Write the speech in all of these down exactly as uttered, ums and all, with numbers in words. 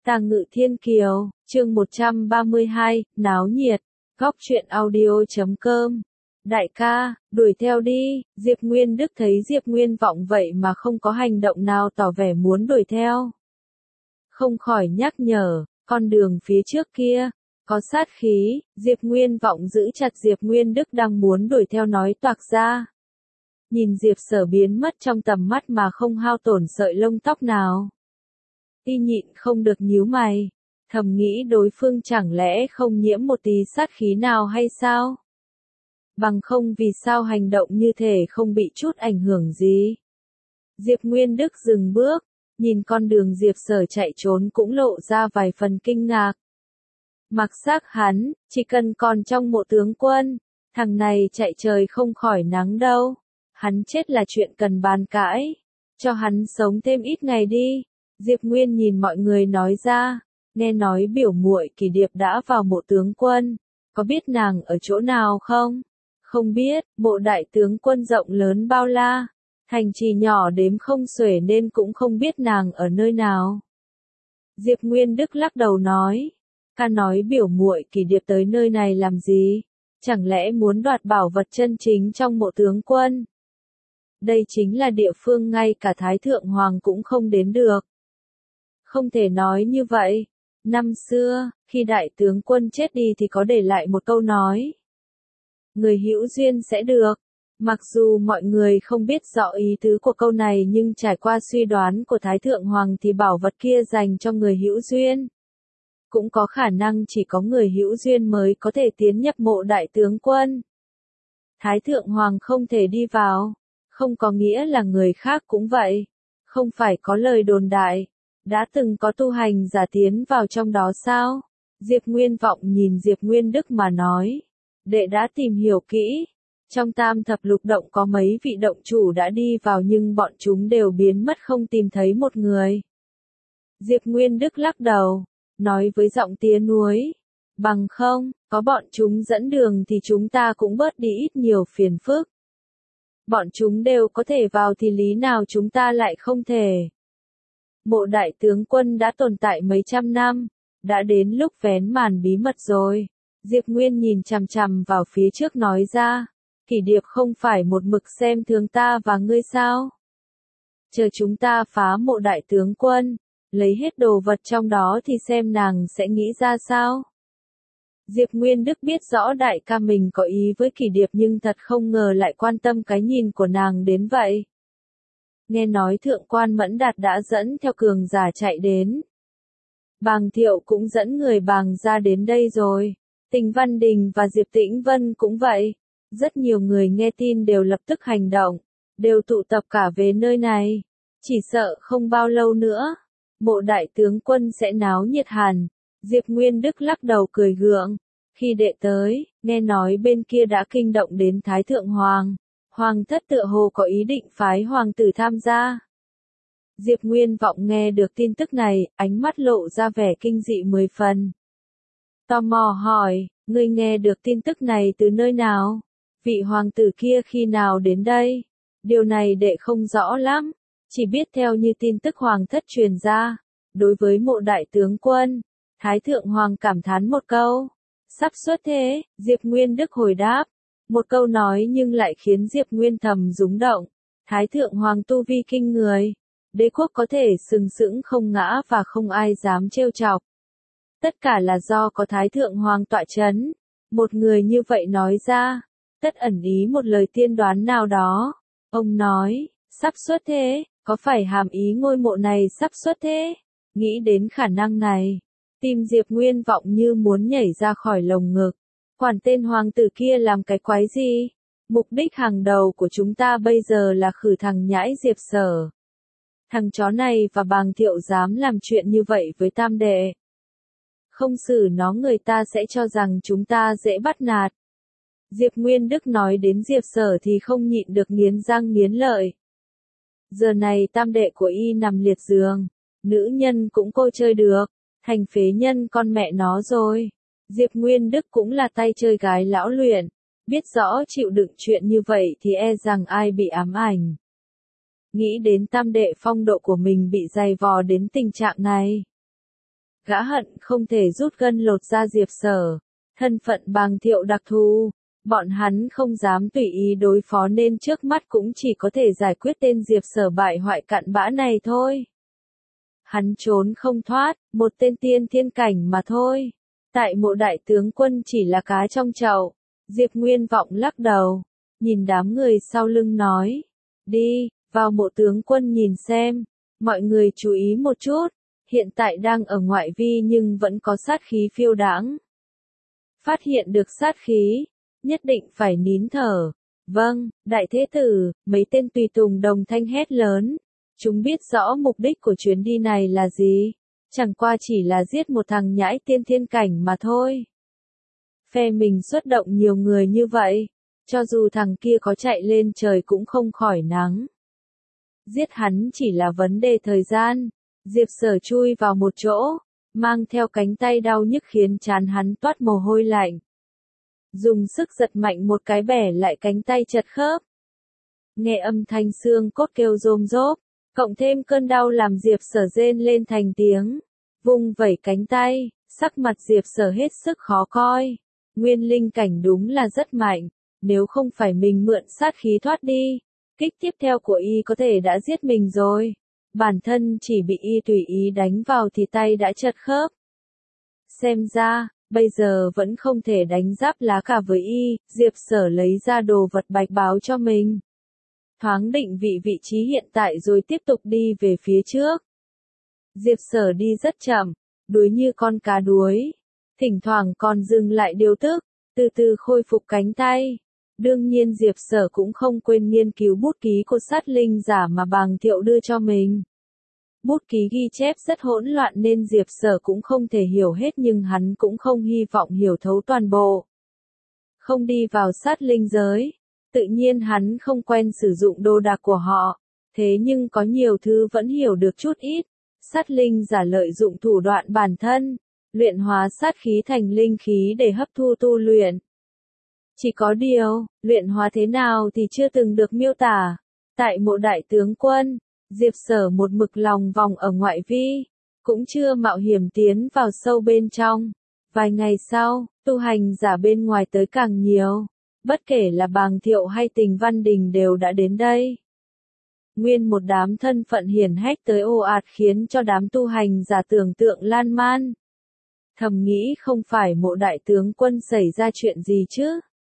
Tàng Ngự Thiên Kiều, chương một trăm ba mươi hai, náo nhiệt, góc truyện audio chấm com. Đại ca, đuổi theo đi, Diệp Nguyên Đức thấy Diệp Nguyên Vọng vậy mà không có hành động nào tỏ vẻ muốn đuổi theo. Không khỏi nhắc nhở, con đường phía trước kia, có sát khí, Diệp Nguyên Vọng giữ chặt Diệp Nguyên Đức đang muốn đuổi theo nói toạc ra. Nhìn Diệp Sở biến mất trong tầm mắt mà không hao tổn sợi lông tóc nào. Y nhịn không được nhíu mày, thầm nghĩ đối phương chẳng lẽ không nhiễm một tí sát khí nào hay sao? Bằng không vì sao hành động như thể không bị chút ảnh hưởng gì? Diệp Nguyên Đức dừng bước, nhìn con đường Diệp Sở chạy trốn cũng lộ ra vài phần kinh ngạc. Mặc xác hắn, chỉ cần còn trong mộ tướng quân, thằng này chạy trời không khỏi nắng đâu. Hắn chết là chuyện cần bàn cãi, cho hắn sống thêm ít ngày đi. Diệp Nguyên nhìn mọi người nói ra, nghe nói biểu muội Kỳ Điệp đã vào mộ tướng quân, có biết nàng ở chỗ nào không? Không biết, mộ đại tướng quân rộng lớn bao la, thành trì nhỏ đếm không xuể nên cũng không biết nàng ở nơi nào. Diệp Nguyên Đức lắc đầu nói, ca nói biểu muội Kỳ Điệp tới nơi này làm gì? Chẳng lẽ muốn đoạt bảo vật chân chính trong mộ tướng quân? Đây chính là địa phương ngay cả Thái Thượng Hoàng cũng không đến được. Không thể nói như vậy. Năm xưa, khi đại tướng quân chết đi thì có để lại một câu nói. Người hữu duyên sẽ được. Mặc dù mọi người không biết rõ ý tứ của câu này nhưng trải qua suy đoán của Thái Thượng Hoàng thì bảo vật kia dành cho người hữu duyên. Cũng có khả năng chỉ có người hữu duyên mới có thể tiến nhập mộ đại tướng quân. Thái Thượng Hoàng không thể đi vào, không có nghĩa là người khác cũng vậy. Không phải có lời đồn đại. Đã từng có tu hành giả tiến vào trong đó sao? Diệp Nguyên Vọng nhìn Diệp Nguyên Đức mà nói. Đệ đã tìm hiểu kỹ. Trong tam thập lục động có mấy vị động chủ đã đi vào nhưng bọn chúng đều biến mất không tìm thấy một người. Diệp Nguyên Đức lắc đầu, nói với giọng tía nuối. Bằng không, có bọn chúng dẫn đường thì chúng ta cũng bớt đi ít nhiều phiền phức. Bọn chúng đều có thể vào thì lý nào chúng ta lại không thể. Mộ đại tướng quân đã tồn tại mấy trăm năm, đã đến lúc vén màn bí mật rồi. Diệp Nguyên nhìn chằm chằm vào phía trước nói ra, Kỳ Điệp không phải một mực xem thường ta và ngươi sao? Chờ chúng ta phá mộ đại tướng quân, lấy hết đồ vật trong đó thì xem nàng sẽ nghĩ ra sao? Diệp Nguyên Đức biết rõ đại ca mình có ý với Kỳ Điệp nhưng thật không ngờ lại quan tâm cái nhìn của nàng đến vậy. Nghe nói Thượng quan Mẫn Đạt đã dẫn theo cường giả chạy đến. Bàng Thiệu cũng dẫn người Bàng ra đến đây rồi. Tình Văn Đình và Diệp Tĩnh Vân cũng vậy. Rất nhiều người nghe tin đều lập tức hành động, đều tụ tập cả về nơi này. Chỉ sợ không bao lâu nữa, mộ đại tướng quân sẽ náo nhiệt hẳn. Diệp Nguyên Đức lắc đầu cười gượng. Khi đệ tới, nghe nói bên kia đã kinh động đến Thái Thượng Hoàng. Hoàng thất tựa hồ có ý định phái hoàng tử tham gia. Diệp Nguyên Vọng nghe được tin tức này, ánh mắt lộ ra vẻ kinh dị mười phần. Tò mò hỏi, ngươi nghe được tin tức này từ nơi nào? Vị hoàng tử kia khi nào đến đây? Điều này đệ không rõ lắm, chỉ biết theo như tin tức hoàng thất truyền ra. Đối với mộ đại tướng quân, Thái Thượng Hoàng cảm thán một câu. Sắp xuất thế, Diệp Nguyên Đức hồi đáp. Một câu nói nhưng lại khiến Diệp Nguyên thầm rúng động. Thái Thượng Hoàng tu vi kinh người. Đế quốc có thể sừng sững không ngã và không ai dám trêu chọc. Tất cả là do có Thái Thượng Hoàng tọa chấn. Một người như vậy nói ra, tất ẩn ý một lời tiên đoán nào đó. Ông nói, sắp xuất thế, có phải hàm ý ngôi mộ này sắp xuất thế? Nghĩ đến khả năng này, tim Diệp Nguyên Vọng như muốn nhảy ra khỏi lồng ngực. Quản tên hoàng tử kia làm cái quái gì? Mục đích hàng đầu của chúng ta bây giờ là khử thằng nhãi Diệp Sở. Thằng chó này và Bàng Thiệu dám làm chuyện như vậy với tam đệ. Không xử nó người ta sẽ cho rằng chúng ta dễ bắt nạt. Diệp Nguyên Đức nói đến Diệp Sở thì không nhịn được nghiến răng nghiến lợi. Giờ này tam đệ của y nằm liệt giường, nữ nhân cũng cô chơi được, thành phế nhân con mẹ nó rồi. Diệp Nguyên Đức cũng là tay chơi gái lão luyện, biết rõ chịu đựng chuyện như vậy thì e rằng ai bị ám ảnh. Nghĩ đến tam đệ phong độ của mình bị dày vò đến tình trạng này. Gã hận không thể rút gân lột da Diệp Sở. Thân phận Bàng Thiệu đặc thù, bọn hắn không dám tùy ý đối phó nên trước mắt cũng chỉ có thể giải quyết tên Diệp Sở bại hoại cặn bã này thôi. Hắn trốn không thoát, một tên tiên thiên cảnh mà thôi. Tại mộ đại tướng quân chỉ là cá trong chậu. Diệp Nguyên Vọng lắc đầu, nhìn đám người sau lưng nói. Đi, vào mộ tướng quân nhìn xem. Mọi người chú ý một chút, hiện tại đang ở ngoại vi nhưng vẫn có sát khí phiêu đãng. Phát hiện được sát khí, nhất định phải nín thở. Vâng, đại thế tử, mấy tên tùy tùng đồng thanh hét lớn. Chúng biết rõ mục đích của chuyến đi này là gì, chẳng qua chỉ là giết một thằng nhãi tiên thiên cảnh mà thôi. Phe mình xuất động nhiều người như vậy, cho dù thằng kia có chạy lên trời cũng không khỏi nắng. Giết hắn chỉ là vấn đề thời gian. Diệp Sở chui vào một chỗ, mang theo cánh tay đau nhức khiến trán hắn toát mồ hôi lạnh. Dùng sức giật mạnh một cái bẻ lại cánh tay chật khớp. Nghe âm thanh xương cốt kêu rôm rốp, cộng thêm cơn đau làm Diệp Sở rên lên thành tiếng. Vung vẩy cánh tay, sắc mặt Diệp Sở hết sức khó coi. Nguyên linh cảnh đúng là rất mạnh, nếu không phải mình mượn sát khí thoát đi, kích tiếp theo của y có thể đã giết mình rồi. Bản thân chỉ bị y tùy ý đánh vào thì tay đã chật khớp. Xem ra, bây giờ vẫn không thể đánh giáp lá cả với y. Diệp Sở lấy ra đồ vật bạch báo cho mình. Thoáng định vị vị trí hiện tại rồi tiếp tục đi về phía trước. Diệp Sở đi rất chậm, đuối như con cá đuối. Thỉnh thoảng còn dừng lại điều tức, từ từ khôi phục cánh tay. Đương nhiên Diệp Sở cũng không quên nghiên cứu bút ký của sát linh giả mà Bàng Thiệu đưa cho mình. Bút ký ghi chép rất hỗn loạn nên Diệp Sở cũng không thể hiểu hết nhưng hắn cũng không hy vọng hiểu thấu toàn bộ. Không đi vào sát linh giới, tự nhiên hắn không quen sử dụng đồ đạc của họ, thế nhưng có nhiều thứ vẫn hiểu được chút ít. Sát linh giả lợi dụng thủ đoạn bản thân, luyện hóa sát khí thành linh khí để hấp thu tu luyện. Chỉ có điều, luyện hóa thế nào thì chưa từng được miêu tả. Tại mộ đại tướng quân, Diệp Sở một mực lòng vòng ở ngoại vi, cũng chưa mạo hiểm tiến vào sâu bên trong. Vài ngày sau, tu hành giả bên ngoài tới càng nhiều, bất kể là Bàng Thiệu hay Tình Văn Đình đều đã đến đây. Nguyên một đám thân phận hiển hách tới ồ ạt khiến cho đám tu hành giả tưởng tượng lan man. Thầm nghĩ không phải mộ đại tướng quân xảy ra chuyện gì chứ?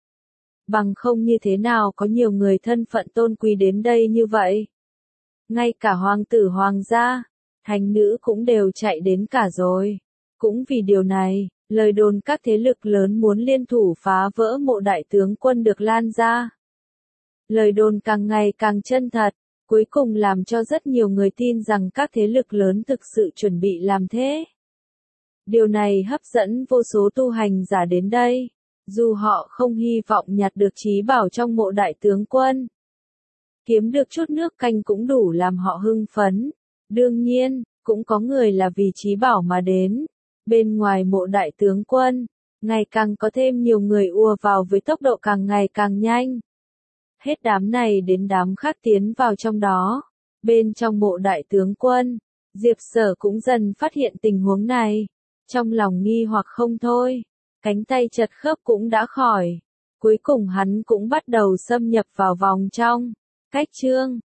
Bằng không như thế nào có nhiều người thân phận tôn quý đến đây như vậy? Ngay cả hoàng tử hoàng gia, thánh nữ cũng đều chạy đến cả rồi. Cũng vì điều này, lời đồn các thế lực lớn muốn liên thủ phá vỡ mộ đại tướng quân được lan ra. Lời đồn càng ngày càng chân thật, cuối cùng làm cho rất nhiều người tin rằng các thế lực lớn thực sự chuẩn bị làm thế. Điều này hấp dẫn vô số tu hành giả đến đây, dù họ không hy vọng nhặt được trí bảo trong mộ đại tướng quân. Kiếm được chút nước canh cũng đủ làm họ hưng phấn. Đương nhiên, cũng có người là vì trí bảo mà đến. Bên ngoài mộ đại tướng quân, ngày càng có thêm nhiều người ùa vào với tốc độ càng ngày càng nhanh. Hết đám này đến đám khác tiến vào trong đó. Bên trong mộ đại tướng quân, Diệp Sở cũng dần phát hiện tình huống này. Trong lòng nghi hoặc không thôi, cánh tay chật khớp cũng đã khỏi. Cuối cùng hắn cũng bắt đầu xâm nhập vào vòng trong. Cách chương